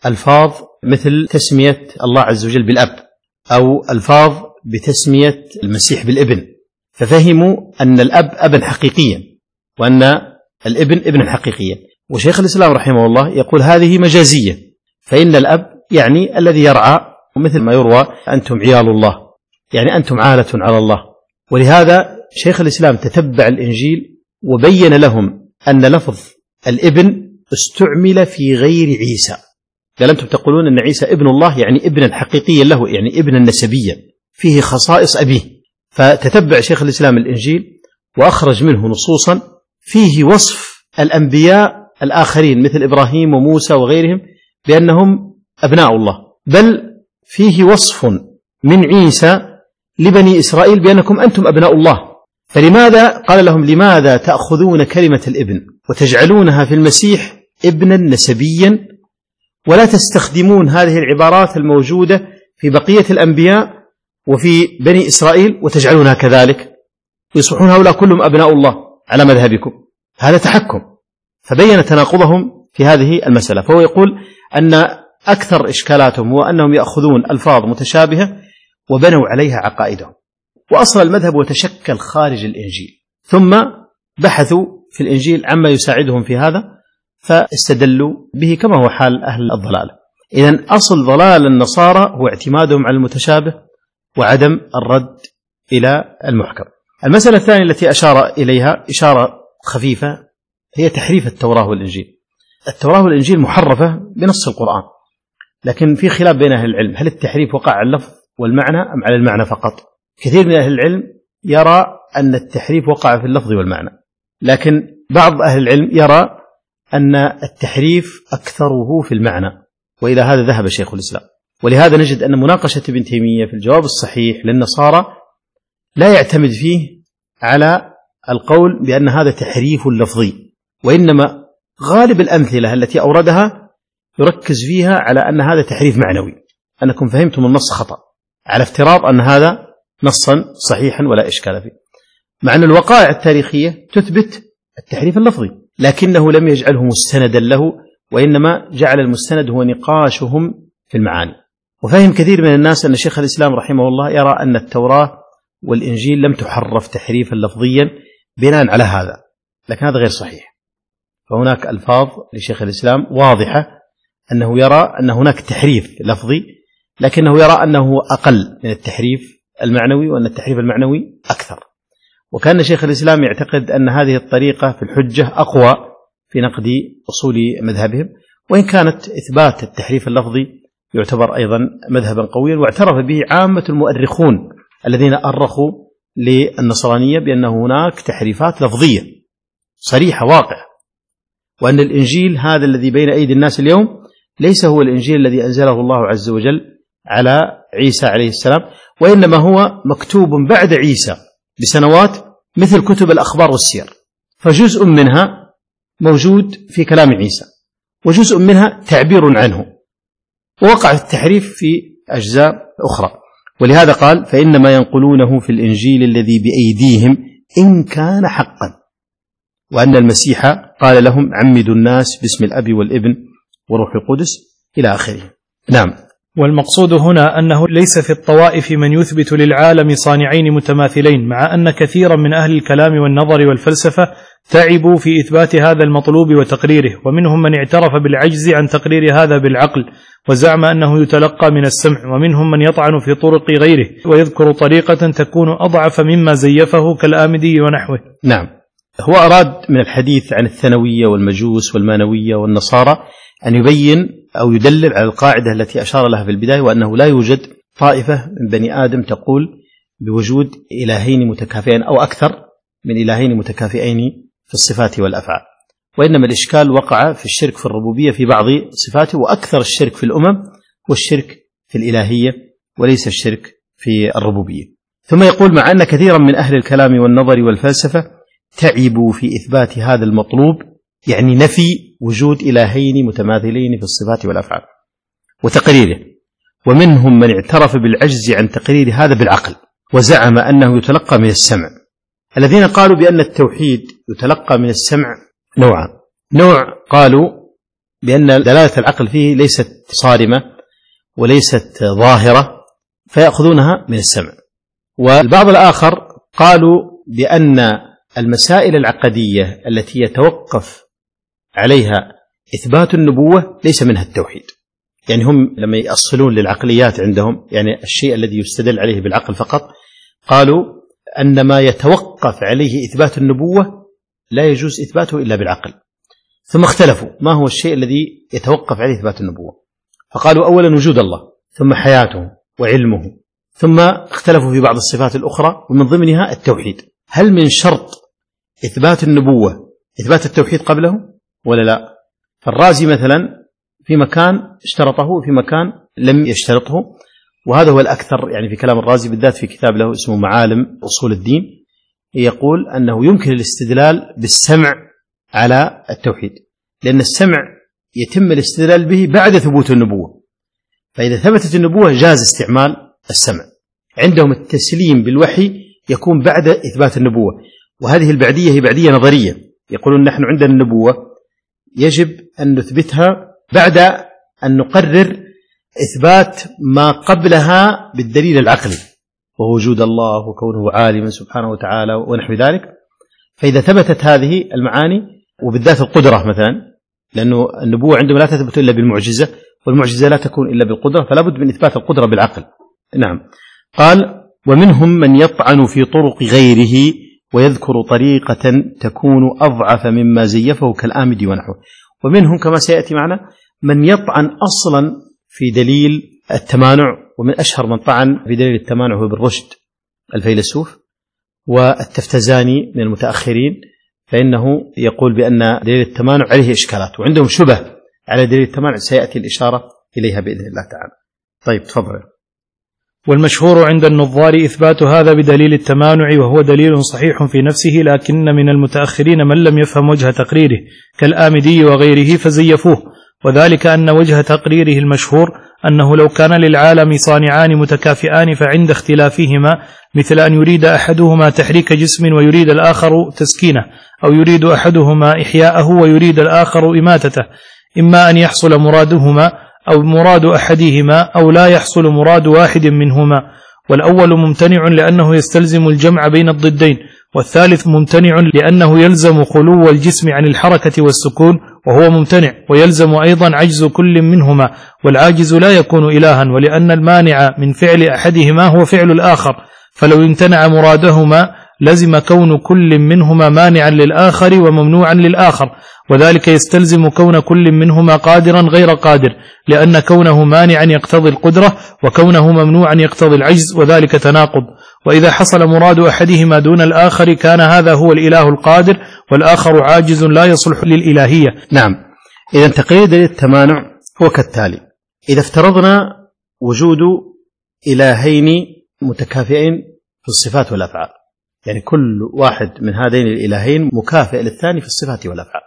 ألفاظ مثل تسمية الله عز وجل بالأب، أو ألفاظ بتسمية المسيح بالابن، ففهموا أن الأب أبا حقيقيا وأن الابن ابن حقيقيا. وشيخ الإسلام رحمه الله يقول هذه مجازية، فإن الأب يعني الذي يرعى، ومثل ما يروى أنتم عيال الله، يعني أنتم عالة على الله. ولهذا شيخ الإسلام تتبع الإنجيل وبين لهم أن لفظ الابن استعمل في غير عيسى، قال أنتم تقولون أن عيسى ابن الله يعني ابنا حقيقيا له، يعني ابنا نسبيا فيه خصائص أبيه. فتتبع شيخ الإسلام الإنجيل وأخرج منه نصوصا فيه وصف الأنبياء الآخرين مثل إبراهيم وموسى وغيرهم بأنهم أبناء الله، بل فيه وصف من عيسى لبني إسرائيل بأنكم أنتم أبناء الله. فلماذا قال لهم لماذا تأخذون كلمة الابن وتجعلونها في المسيح ابنا نسبيا ولا تستخدمون هذه العبارات الموجودة في بقية الأنبياء وفي بني إسرائيل وتجعلونها كذلك ويصبحون هؤلاء كلهم أبناء الله على مذهبكم؟ هذا تحكم. فبين تناقضهم في هذه المسألة. فهو يقول أن أكثر إشكالاتهم هو أنهم يأخذون ألفاظ متشابهة وبنوا عليها عقائدهم، وأصل المذهب وتشكل خارج الإنجيل، ثم بحثوا في الإنجيل عما يساعدهم في هذا فاستدلوا به كما هو حال أهل الضلال. إذن أصل ضلال النصارى هو اعتمادهم على المتشابه وعدم الرد إلى المحكم. المسألة الثانية التي أشار إليها إشارة خفيفة هي تحريف التوراة والإنجيل. التوراة والإنجيل محرفة بنص القرآن، لكن في خلاف بين أهل العلم هل التحريف وقع على اللفظ والمعنى أم على المعنى فقط؟ كثير من أهل العلم يرى أن التحريف وقع في اللفظ والمعنى، لكن بعض أهل العلم يرى أن التحريف أكثره في المعنى، وإلى هذا ذهب شيخ الإسلام. ولهذا نجد أن مناقشة ابن تيمية في الجواب الصحيح للنصارى لا يعتمد فيه على القول بأن هذا تحريف لفظي، وإنما غالب الأمثلة التي أوردها يركز فيها على أن هذا تحريف معنوي، أنكم فهمتم النص خطأ، على افتراض أن هذا نصا صحيحا ولا إشكال فيه، مع أن الوقائع التاريخية تثبت التحريف اللفظي، لكنه لم يجعله مستندا له، وإنما جعل المستند هو نقاشهم في المعاني. وفهم كثير من الناس أن شيخ الإسلام رحمه الله يرى أن التوراة والإنجيل لم تحرف تحريفا لفظيا بناء على هذا، لكن هذا غير صحيح. فهناك ألفاظ لشيخ الإسلام واضحة أنه يرى أن هناك تحريف لفظي، لكنه يرى أنه أقل من التحريف المعنوي، وأن التحريف المعنوي أكثر. وكان شيخ الإسلام يعتقد أن هذه الطريقة في الحجة أقوى في نقد أصول مذهبهم، وإن كانت إثبات التحريف اللفظي يعتبر أيضا مذهبا قويا، واعترف به عامة المؤرخون الذين أرخوا للنصرانية بأن هناك تحريفات لفظية صريحة واقعة، وأن الإنجيل هذا الذي بين أيدي الناس اليوم ليس هو الإنجيل الذي أنزله الله عز وجل على عيسى عليه السلام، وإنما هو مكتوب بعد عيسى بسنوات مثل كتب الأخبار والسير، فجزء منها موجود في كلام عيسى وجزء منها تعبير عنه، ووقع التحريف في أجزاء أخرى. ولهذا قال فإنما ينقلونه في الإنجيل الذي بأيديهم إن كان حقا، وأن المسيح قال لهم عمدوا الناس باسم الأب والابن وروح القدس إلى آخره. نعم. والمقصود هنا أنه ليس في الطوائف من يثبت للعالم صانعين متماثلين، مع أن كثيرا من أهل الكلام والنظر والفلسفة تعبوا في إثبات هذا المطلوب وتقريره، ومنهم من اعترف بالعجز عن تقرير هذا بالعقل وزعم أنه يتلقى من السمع، ومنهم من يطعن في طرق غيره ويذكر طريقة تكون أضعف مما زيفه كالآمدي ونحوه. نعم. هو أراد من الحديث عن الثانوية والمجوس والمانوية والنصارى أن يبين أو يدلل على القاعدة التي أشار لها في البداية، وأنه لا يوجد طائفة من بني آدم تقول بوجود إلهين متكافئين أو أكثر من إلهين متكافئين في الصفات والأفعال، وإنما الإشكال وقع في الشرك في الربوبية في بعض صفاته، وأكثر الشرك في الأمم والشرك في الإلهية وليس الشرك في الربوبية. ثم يقول مع أن كثيرا من أهل الكلام والنظر والفلسفة تعبوا في إثبات هذا المطلوب، يعني نفي وجود إلهين متماثلين في الصفات والأفعال وتقريره، ومنهم من اعترف بالعجز عن تقرير هذا بالعقل وزعم أنه يتلقى من السمع. الذين قالوا بأن التوحيد يتلقى من السمع نوعان: نوع قالوا بأن دلالة العقل فيه ليست صارمة وليست ظاهرة، فيأخذونها من السمع. والبعض الآخر قالوا بأن المسائل العقدية التي يتوقف عليها إثبات النبوة ليس منها التوحيد. يعني هم لما يأصلون للعقليات عندهم، يعني الشيء الذي يستدل عليه بالعقل فقط، قالوا أن ما يتوقف عليه إثبات النبوة لا يجوز إثباته إلا بالعقل. ثم اختلفوا ما هو الشيء الذي يتوقف عليه إثبات النبوة، فقالوا أولا وجود الله، ثم حياته وعلمه، ثم اختلفوا في بعض الصفات الأخرى ومن ضمنها التوحيد. هل من شرط إثبات النبوة إثبات التوحيد قبله ولا لا؟ فالرازي مثلا في مكان اشترطه وفي مكان لم يشترطه، وهذا هو الأكثر يعني في كلام الرازي بالذات في كتاب له اسمه معالم أصول الدين، يقول أنه يمكن الاستدلال بالسمع على التوحيد، لأن السمع يتم الاستدلال به بعد ثبوت النبوة، فإذا ثبتت النبوة جاز استعمال السمع. عندهم التسليم بالوحي يكون بعد إثبات النبوة، وهذه البعدية هي بعدية نظرية، يقولون نحن عندنا النبوة يجب أن نثبتها بعد أن نقرر إثبات ما قبلها بالدليل العقلي، وهو وجود الله وكونه عالما سبحانه وتعالى ونحو ذلك. فإذا ثبتت هذه المعاني وبالذات القدرة مثلا، لأنه النبوة عندما لا تثبت إلا بالمعجزة، والمعجزة لا تكون إلا بالقدرة، فلا بد من إثبات القدرة بالعقل. نعم. قال ومنهم من يطعن في طرق غيره ويذكر طريقة تكون أضعف مما زيفه كالآمد ونحوه. ومنهم كما سيأتي معنا من يطعن أصلا في دليل التمانع، ومن أشهر من طعن في دليل التمانع هو ابن رشد الفيلسوف، والتفتزاني من المتأخرين، فإنه يقول بأن دليل التمانع عليه إشكالات، وعندهم شبه على دليل التمانع سيأتي الإشارة إليها بإذن الله تعالى. طيب تفضل. والمشهور عند النظار إثبات هذا بدليل التمانع، وهو دليل صحيح في نفسه، لكن من المتأخرين من لم يفهم وجه تقريره كالآمدي وغيره فزيفوه، وذلك أن وجه تقريره المشهور أنه لو كان للعالم صانعان متكافئان فعند اختلافهما مثل أن يريد أحدهما تحريك جسم ويريد الآخر تسكينه، أو يريد أحدهما إحياءه ويريد الآخر إماتته، إما أن يحصل مرادهما أو مراد أحدهما أو لا يحصل مراد واحد منهما، والأول ممتنع لأنه يستلزم الجمع بين الضدين، والثالث ممتنع لأنه يلزم خلو الجسم عن الحركة والسكون، وهو ممتنع ويلزم أيضا عجز كل منهما، والعاجز لا يكون إلها، ولأن المانع من فعل أحدهما هو فعل الآخر، فلو امتنع مرادهما لزم كون كل منهما مانعا للآخر وممنوعا للآخر، وذلك يستلزم كون كل منهما قادرا غير قادر، لأن كونه مانعا يقتضي القدرة وكونه ممنوعا يقتضي العجز، وذلك تناقض. وإذا حصل مراد أحدهما دون الآخر كان هذا هو الإله القادر، والآخر عاجز لا يصلح للإلهية. نعم. إذا تقرير دليل التمانع هو كالتالي: إذا افترضنا وجود إلهين متكافئين في الصفات والأفعال، يعني كل واحد من هذين الإلهين مكافئ للثاني في الصفات والأفعال،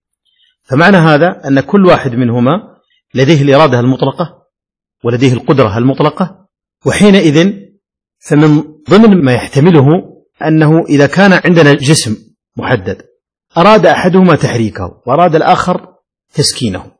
فمعنى هذا أن كل واحد منهما لديه الإرادة المطلقة ولديه القدرة المطلقة، وحينئذ فمن ضمن ما يحتمله أنه إذا كان عندنا جسم محدد أراد أحدهما تحريكه وأراد الآخر تسكينه،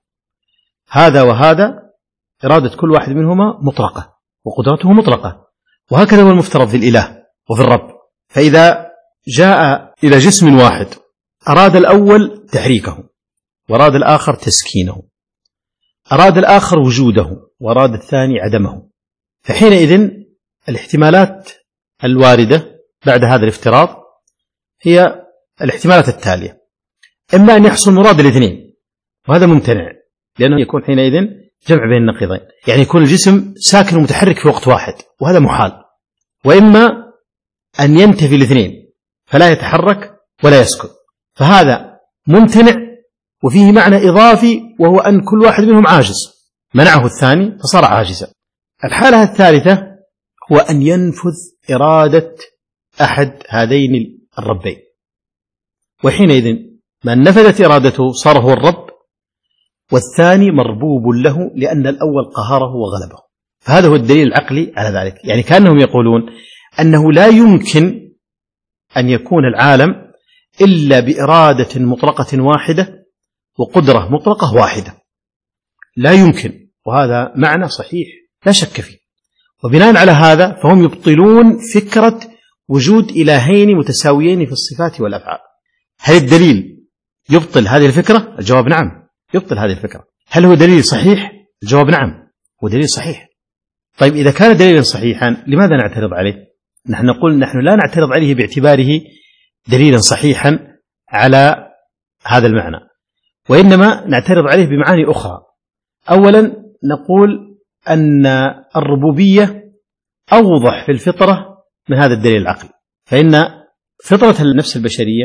هذا وهذا إرادة كل واحد منهما مطلقة وقدرته مطلقة، وهكذا هو المفترض في الإله وفي الرب. فإذا جاء إلى جسم واحد أراد الأول تحريكه وأراد الآخر تسكينه، أراد الآخر وجوده وأراد الثاني عدمه، فحينئذ الاحتمالات الواردة بعد هذا الافتراض هي الاحتمالات التالية: إما أن يحصل مراد الاثنين، وهذا ممتنع لأنه يكون حينئذ جمع بين النقيضين، يعني يكون الجسم ساكن ومتحرك في وقت واحد وهذا محال، وإما أن ينتفي الاثنين فلا يتحرك ولا يسكن، فهذا ممتنع وفيه معنى إضافي، وهو أن كل واحد منهم عاجز، منعه الثاني فصار عاجزا. الحالة الثالثة هو أن ينفذ إرادة أحد هذين الربين، وحينئذ من نفذت إرادته صار هو الرب، والثاني مربوب له لأن الأول قهره وغلبه. فهذا هو الدليل العقلي على ذلك، يعني كأنهم يقولون أنه لا يمكن أن يكون العالم إلا بإرادة مطلقة واحدة وقدرة مطلقة واحدة، لا يمكن، وهذا معنى صحيح لا شك فيه. وبناء على هذا فهم يبطلون فكرة وجود إلهين متساويين في الصفات والأفعال. هل الدليل يبطل هذه الفكرة؟ الجواب نعم، يبطل هذه الفكرة. هل هو دليل صحيح؟ الجواب نعم، هو دليل صحيح. طيب إذا كان دليلا صحيحا لماذا نعترض عليه؟ نحن نقول نحن لا نعترض عليه باعتباره دليلا صحيحا على هذا المعنى، وإنما نعترض عليه بمعاني أخرى. أولا نقول أن الربوبية أوضح في الفطرة من هذا الدليل العقلي، فإن فطرة النفس البشرية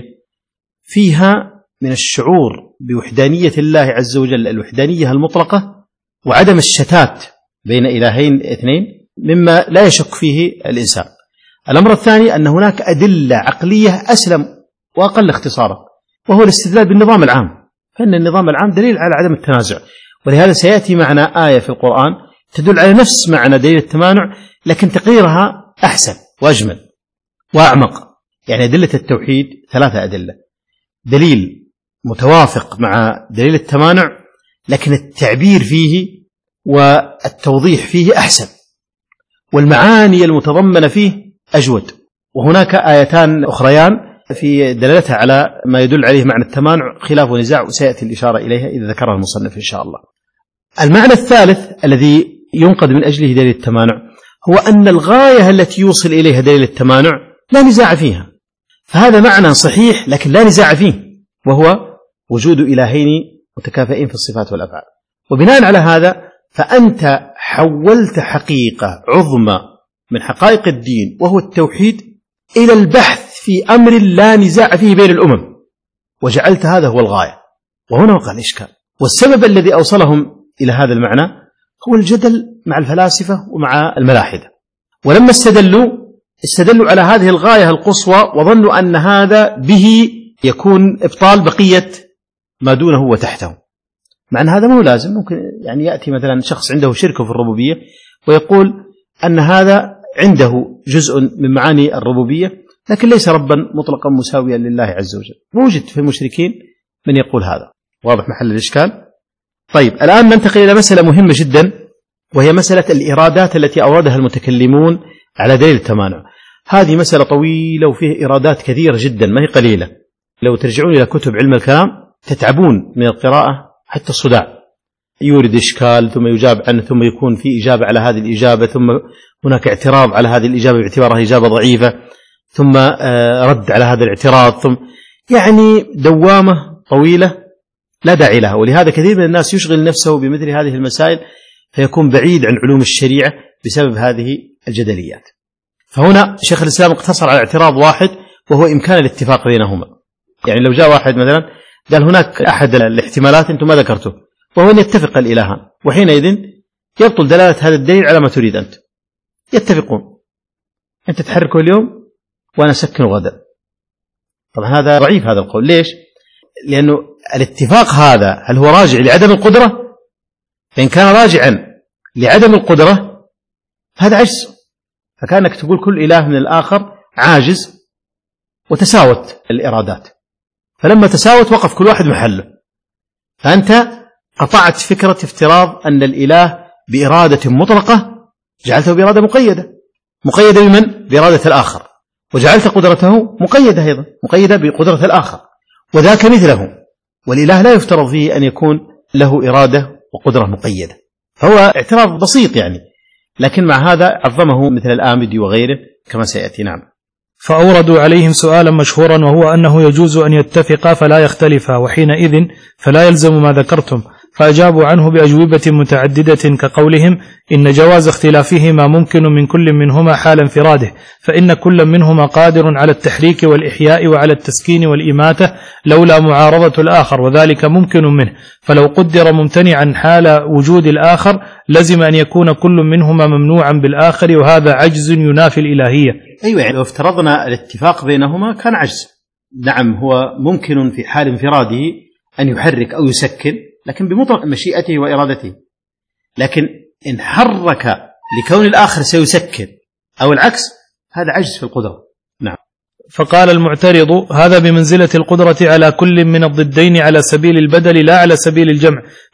فيها من الشعور بوحدانية الله عز وجل، الوحدانية المطلقة، وعدم الشتات بين إلهين اثنين مما لا يشك فيه الإنسان. الأمر الثاني أن هناك أدلة عقلية أسلم وأقل اختصارا، وهو الاستدلال بالنظام العام، فإن النظام العام دليل على عدم التنازع. ولهذا سيأتي معنا آية في القرآن تدل على نفس معنى دليل التمانع، لكن تقريرها أحسن وأجمل وأعمق. يعني أدلة التوحيد ثلاثة أدلة، دليل متوافق مع دليل التمانع، لكن التعبير فيه والتوضيح فيه أحسن، والمعاني المتضمنة فيه أجود. وهناك آيتان أخريان في دلالتها على ما يدل عليه معنى التمانع خلاف ونزاع، وسيأتي الإشارة إليها إذا ذكرها المصنف إن شاء الله. المعنى الثالث الذي ينقد من أجله دليل التمانع هو أن الغاية التي يوصل إليها دليل التمانع لا نزاع فيها، فهذا معنى صحيح لكن لا نزاع فيه، وهو وجود إلهين متكافئين في الصفات والأفعال. وبناء على هذا فأنت حولت حقيقة عظمى من حقائق الدين وهو التوحيد إلى البحث في أمر لا نزاع فيه بين الأمم، وجعلت هذا هو الغاية، وهنا وقع الإشكال. والسبب الذي أوصلهم إلى هذا المعنى هو الجدل مع الفلاسفة ومع الملاحدة، ولما استدلوا استدلوا على هذه الغاية القصوى وظنوا أن هذا به يكون إبطال بقية ما دونه وتحته، مع أن هذا مو لازم. ممكن يعني يأتي مثلا شخص عنده شرك في الربوبية ويقول أن هذا عنده جزء من معاني الربوبية لكن ليس ربا مطلقا مساويا لله عز وجل. موجد في المشركين من يقول هذا، واضح محل الإشكال. طيب الآن ننتقل إلى مسألة مهمة جدا، وهي مسألة الإرادات التي أوردها المتكلمون على دليل التمانع. هذه مسألة طويلة وفيه إرادات كثيرة جدا ما هي قليلة، لو ترجعون إلى كتب علم الكلام تتعبون من القراءة حتى الصداع. يورد إشكال ثم يجاب عنه، ثم يكون في إجابة على هذه الإجابة، ثم هناك اعتراض على هذه الإجابة باعتبارها إجابة ضعيفة، ثم رد على هذا الاعتراض، ثم يعني دوامة طويلة لا داعي لها. ولهذا كثير من الناس يشغل نفسه بمثل هذه المسائل فيكون بعيد عن علوم الشريعة بسبب هذه الجدليات. فهنا شيخ الإسلام اقتصر على اعتراض واحد وهو إمكان الاتفاق بينهما. يعني لو جاء واحد مثلا قال هناك أحد الاحتمالات أنتم ما ذكرته، وهو أن يتفق الإلهان، وحينئذ يبطل دلالة هذا الدليل على ما تريد أنت. يتفقون، أنت تحركه اليوم وأنا أسكنه غدا. طبعا هذا ضعيف هذا القول. ليش؟ لأنه الاتفاق هذا هل هو راجع لعدم القدرة؟ فإن كان راجعا لعدم القدرة هذا عجز، فكانك تقول كل إله من الآخر عاجز، وتساوت الإرادات، فلما تساوت وقف كل واحد محله، فأنت قطعت فكرة افتراض أن الإله بإرادة مطلقة جعلته بإرادة مقيدة، مقيدة بمن؟ بإرادة الآخر، وجعلت قدرته مقيدة أيضا، مقيدة بقدرة الآخر، وذاك مثله. والإله لا يفترض فيه أن يكون له إرادة وقدرة مقيدة، فهو اعتراض بسيط يعني، لكن مع هذا عظمه مثل الآمدي وغيره كما سيأتي. نعم. فأوردوا عليهم سؤالا مشهورا، وهو أنه يجوز أن يتفقا فلا يختلفا، وحينئذ فلا يلزم ما ذكرتم. فأجابوا عنه بأجوبة متعددة كقولهم إن جواز اختلافهما ممكن من كل منهما حال انفراده، فإن كل منهما قادر على التحريك والإحياء وعلى التسكين والإماتة لولا معارضة الآخر، وذلك ممكن منه. فلو قدر ممتنعا حال وجود الآخر لزم أن يكون كل منهما ممنوعا بالآخر، وهذا عجز ينافي الإلهية. أيوة، يعني لو افترضنا الاتفاق بينهما كان عجز. نعم، هو ممكن في حال انفراده أن يحرك أو يسكن، لكن بمطلق مشيئته وإرادته. لكن إن حرك لكون الآخر سيسكن أو العكس هذا عجز في القدرة. نعم. فقال المعترض هذا بمنزلة القدرة على كل من الضدين على سبيل البدل لا على سبيل الجمع،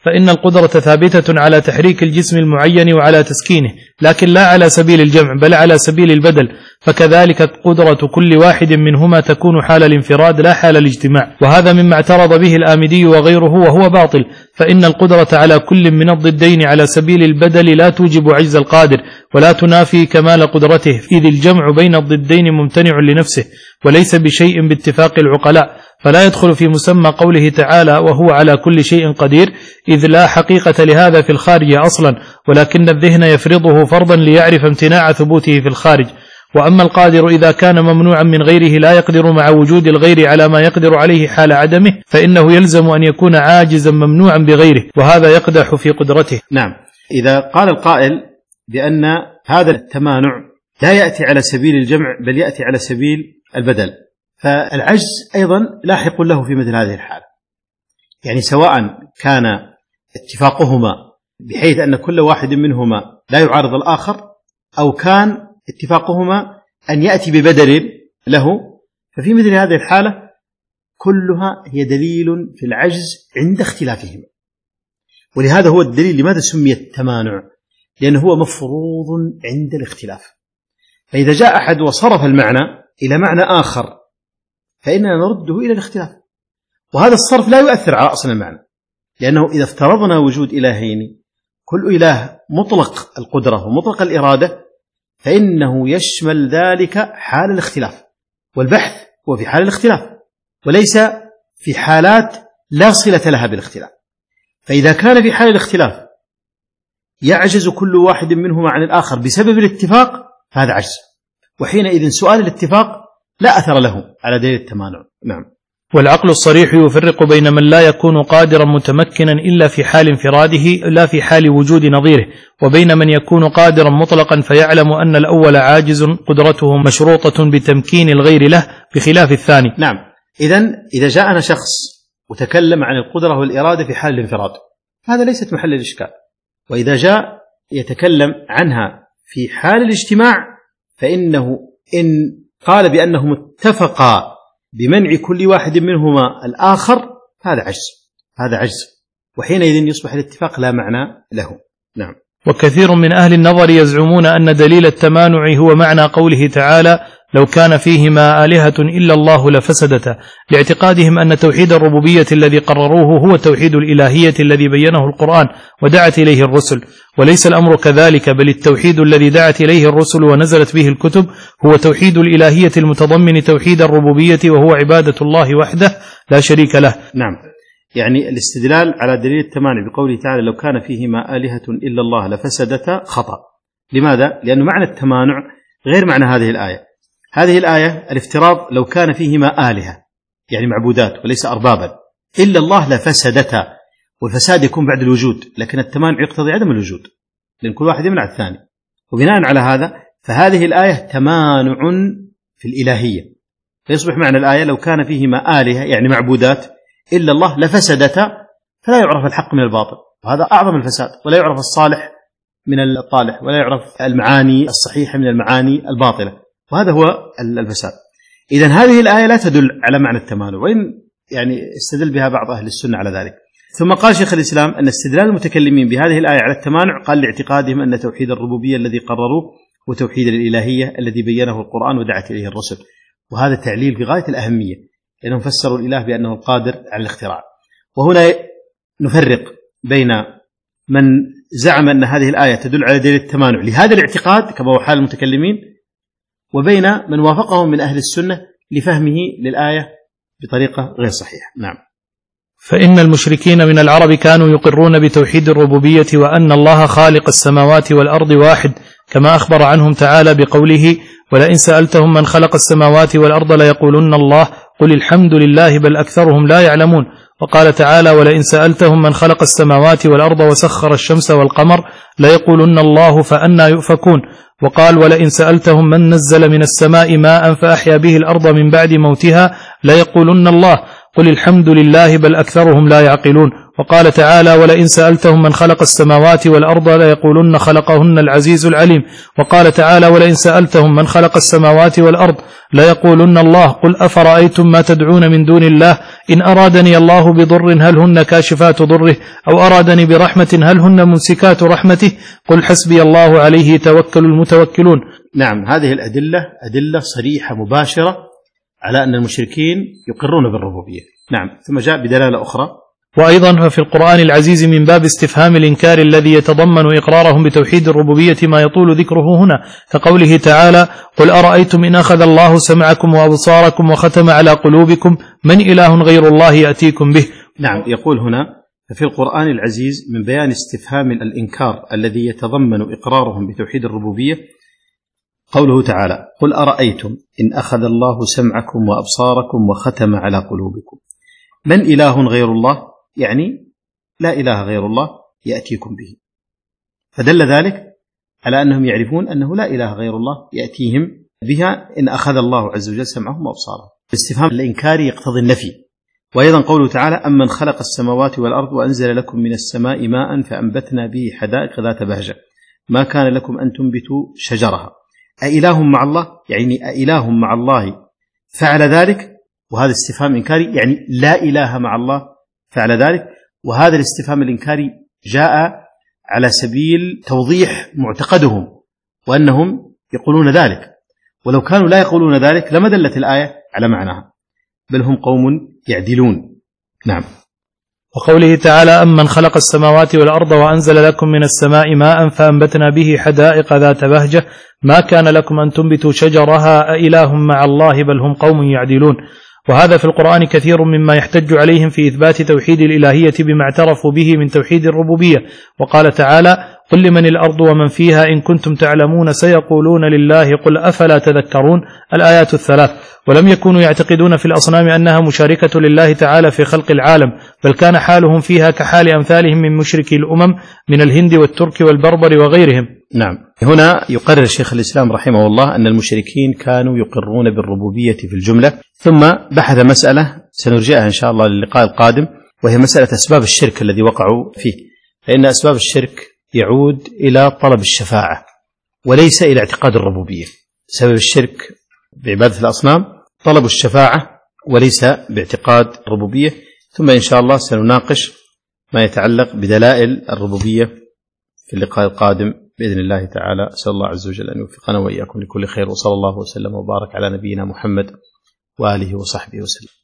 فإن القدرة ثابتة على تحريك الجسم المعين وعلى تسكينه، لكن لا على سبيل الجمع بل على سبيل البدل، فكذلك قدرة كل واحد منهما تكون حال الانفراد لا حال الاجتماع، وهذا مما اعترض به الآمدي وغيره وهو باطل، فإن القدرة على كل من الضدين على سبيل البدل لا توجب عجز القادر ولا تنافي كمال قدرته، إذ الجمع بين الضدين ممتنع لنفسه وليس بشيء باتفاق العقلاء، فلا يدخل في مسمى قوله تعالى وهو على كل شيء قدير، إذ لا حقيقة لهذا في الخارج أصلا، ولكن الذهن يفرضه فرضا ليعرف امتناع ثبوته في الخارج. وأما القادر إذا كان ممنوعا من غيره لا يقدر مع وجود الغير على ما يقدر عليه حال عدمه، فإنه يلزم أن يكون عاجزا ممنوعا بغيره، وهذا يقدح في قدرته. نعم، إذا قال القائل بأن هذا التمانع لا يأتي على سبيل الجمع بل يأتي على سبيل البدل، فالعجز أيضا لاحق له في مثل هذه الحالة، يعني سواء كان اتفاقهما بحيث أن كل واحد منهما لا يعارض الآخر، أو كان اتفاقهما أن يأتي ببدل له، ففي مثل هذه الحالة كلها هي دليل في العجز عند اختلافهما. ولهذا هو الدليل لماذا سمي التمانع، لأنه هو مفروض عند الاختلاف، فإذا جاء أحد وصرف المعنى إلى معنى آخر فإننا نرده إلى الاختلاف، وهذا الصرف لا يؤثر على أصل المعنى، لأنه إذا افترضنا وجود إلهين كل إله مطلق القدرة ومطلق الإرادة فإنه يشمل ذلك حال الاختلاف، والبحث هو في حال الاختلاف وليس في حالات لا صلة لها بالاختلاف. فإذا كان في حال الاختلاف يعجز كل واحد منهما عن الآخر بسبب الاتفاق فهذا عجز، وحينئذ سؤال الاتفاق لا أثر له على دليل التمانع. نعم. والعقل الصريح يفرق بين من لا يكون قادرا متمكنا إلا في حال انفراده لا في حال وجود نظيره، وبين من يكون قادرا مطلقا فيعلم أن الأول عاجز قدرته مشروطة بتمكين الغير له بخلاف الثاني. نعم، إذن إذا جاءنا شخص وتكلم عن القدرة والإرادة في حال الانفراد هذا ليست محل الإشكال، وإذا جاء يتكلم عنها في حال الاجتماع فإنه إن قال بأنهم اتفقا بمنع كل واحد منهما الآخر هذا عجز، هذا عجز، وحينئذ يصبح الاتفاق لا معنى له. نعم. وكثير من أهل النظر يزعمون أن دليل التمانع هو معنى قوله تعالى لو كان فيهما آلهة إلا الله لفسدتا، لاعتقادهم أن توحيد الربوبية الذي قرروه هو توحيد الإلهية الذي بينه القرآن ودعت إليه الرسل، وليس الأمر كذلك، بل التوحيد الذي دعت إليه الرسل ونزلت به الكتب هو توحيد الإلهية المتضمن توحيد الربوبية، وهو عبادة الله وحده لا شريك له. نعم، يعني الاستدلال على دليل التمانع بقوله تعالى لو كان فيهما آلهة إلا الله لفسدتا خطأ. لماذا؟ لأن معنى التمانع غير معنى هذه الآية. هذه الآية الافتراض لو كان فيهما آلهة يعني معبودات وليس أربابا إلا الله لفسدتا، والفساد يكون بعد الوجود، لكن التمانع يقتضي عدم الوجود لأن كل واحد يمنع الثاني، وبناء على هذا فهذه الآية تمانع في الإلهية، فيصبح معنى الآية لو كان فيهما آلهة يعني معبودات إلا الله لفسدتا، فلا يعرف الحق من الباطل، وهذا أعظم الفساد، ولا يعرف الصالح من الطالح، ولا يعرف المعاني الصحيحة من المعاني الباطلة، وهذا هو الفساد. إذن هذه الآية لا تدل على معنى التمانع، وإن يعني استدل بها بعض أهل السنة على ذلك. ثم قال شيخ الإسلام أن استدلال المتكلمين بهذه الآية على التمانع قال لاعتقادهم أن توحيد الربوبية الذي قرروه وتوحيد الإلهية الذي بينه القرآن ودعت إليه الرسل، وهذا تعليل في غاية الأهمية لأنهم فسروا الإله بأنه القادر على الاختراع. وهنا نفرق بين من زعم أن هذه الآية تدل على دليل التمانع لهذا الاعتقاد كما هو حال المتكلمين، وبين من وافقهم من أهل السنة لفهمه للآية بطريقة غير صحيحة. نعم. فإن المشركين من العرب كانوا يقرون بتوحيد الربوبية وأن الله خالق السماوات والأرض واحد، كما أخبر عنهم تعالى بقوله ولئن سألتهم من خلق السماوات والأرض ليقولن الله قل الحمد لله بل أكثرهم لا يعلمون. وقال تعالى ولئن سألتهم من خلق السماوات والأرض وسخر الشمس والقمر ليقولن الله فأنى يؤفكون. وقال ولئن سألتهم من نزل من السماء ماء فأحيا به الأرض من بعد موتها ليقولن الله قل الحمد لله بل أكثرهم لا يعقلون. وقال تعالى ولئن سألتهم من خلق السماوات والأرض ليقولن خلقهن العزيز العليم. وقال تعالى ولئن سألتهم من خلق السماوات والأرض ليقولن الله قل أفرأيتم ما تدعون من دون الله إن أرادني الله بضر هل هن كاشفات ضره أو أرادني برحمة هل هن ممسكات رحمته قل حسبي الله عليه توكل المتوكلون. نعم، هذه الأدلة أدلة صريحة مباشرة على أن المشركين يقرون بالربوبية. نعم، ثم جاء بدلالة أخرى وأيضا ففي القرآن العزيز من باب استفهام الإنكار الذي يتضمن إقرارهم بتوحيد الربوبية ما يطول ذكره هنا، كقوله تعالى قل أرأيتم إن أخذ الله سمعكم وأبصاركم وختم على قلوبكم من إله غير الله يأتيكم به. نعم، يقول هنا ففي القرآن العزيز من بيان استفهام الإنكار الذي يتضمن إقرارهم بتوحيد الربوبية قوله تعالى قل أرأيتم إن أخذ الله سمعكم وأبصاركم وختم على قلوبكم من إله غير الله، يعني لا إله غير الله يأتيكم به. فدل ذلك على أنهم يعرفون أنه لا إله غير الله يأتيهم بها إن أخذ الله عز وجل سمعهم وأبصارهم. الاستفهام الإنكاري يقتضي النفي. وأيضا قوله تعالى أمن خلق السماوات والأرض وأنزل لكم من السماء ماء فأنبتنا به حدائق ذات بهجة ما كان لكم أن تنبتوا شجرها أإله مع الله، يعني أإله مع الله فعل ذلك، وهذا استفهام إنكاري يعني لا إله مع الله فعل ذلك. وهذا الاستفهام الإنكاري جاء على سبيل توضيح معتقدهم وأنهم يقولون ذلك، ولو كانوا لا يقولون ذلك لما دلت الآية على معناها، بل هم قوم يعدلون. نعم. وقوله تعالى أمن خلق السماوات والأرض وأنزل لكم من السماء ماء فأنبتنا به حدائق ذات بهجة ما كان لكم أن تنبتوا شجرها أإله مع الله بل هم قوم يعدلون. وهذا في القرآن كثير مما يحتج عليهم في إثبات توحيد الإلهية بما اعترفوا به من توحيد الربوبية. وقال تعالى قل لمن الأرض ومن فيها إن كنتم تعلمون سيقولون لله قل أفلا تذكرون، الآيات الثلاث. ولم يكونوا يعتقدون في الأصنام أنها مشاركة لله تعالى في خلق العالم، بل كان حالهم فيها كحال أمثالهم من مشركي الأمم من الهند والترك والبربر وغيرهم. نعم، هنا يقرر شيخ الإسلام رحمه الله أن المشركين كانوا يقرون بالربوبية في الجملة، ثم بحث مسألة سنرجعها إن شاء الله للقاء القادم، وهي مسألة أسباب الشرك الذي وقعوا فيه. لأن أسباب الشرك يعود إلى طلب الشفاعة وليس إلى اعتقاد الربوبية. سبب الشرك بعبادة الأصنام طلب الشفاعة وليس باعتقاد الربوبية. ثم إن شاء الله سنناقش ما يتعلق بدلائل الربوبية في اللقاء القادم بإذن الله تعالى. أسأل الله عز وجل أن يوفقنا وإياكم لكل خير، وصلى الله وسلم وبارك على نبينا محمد وآله وصحبه وسلم.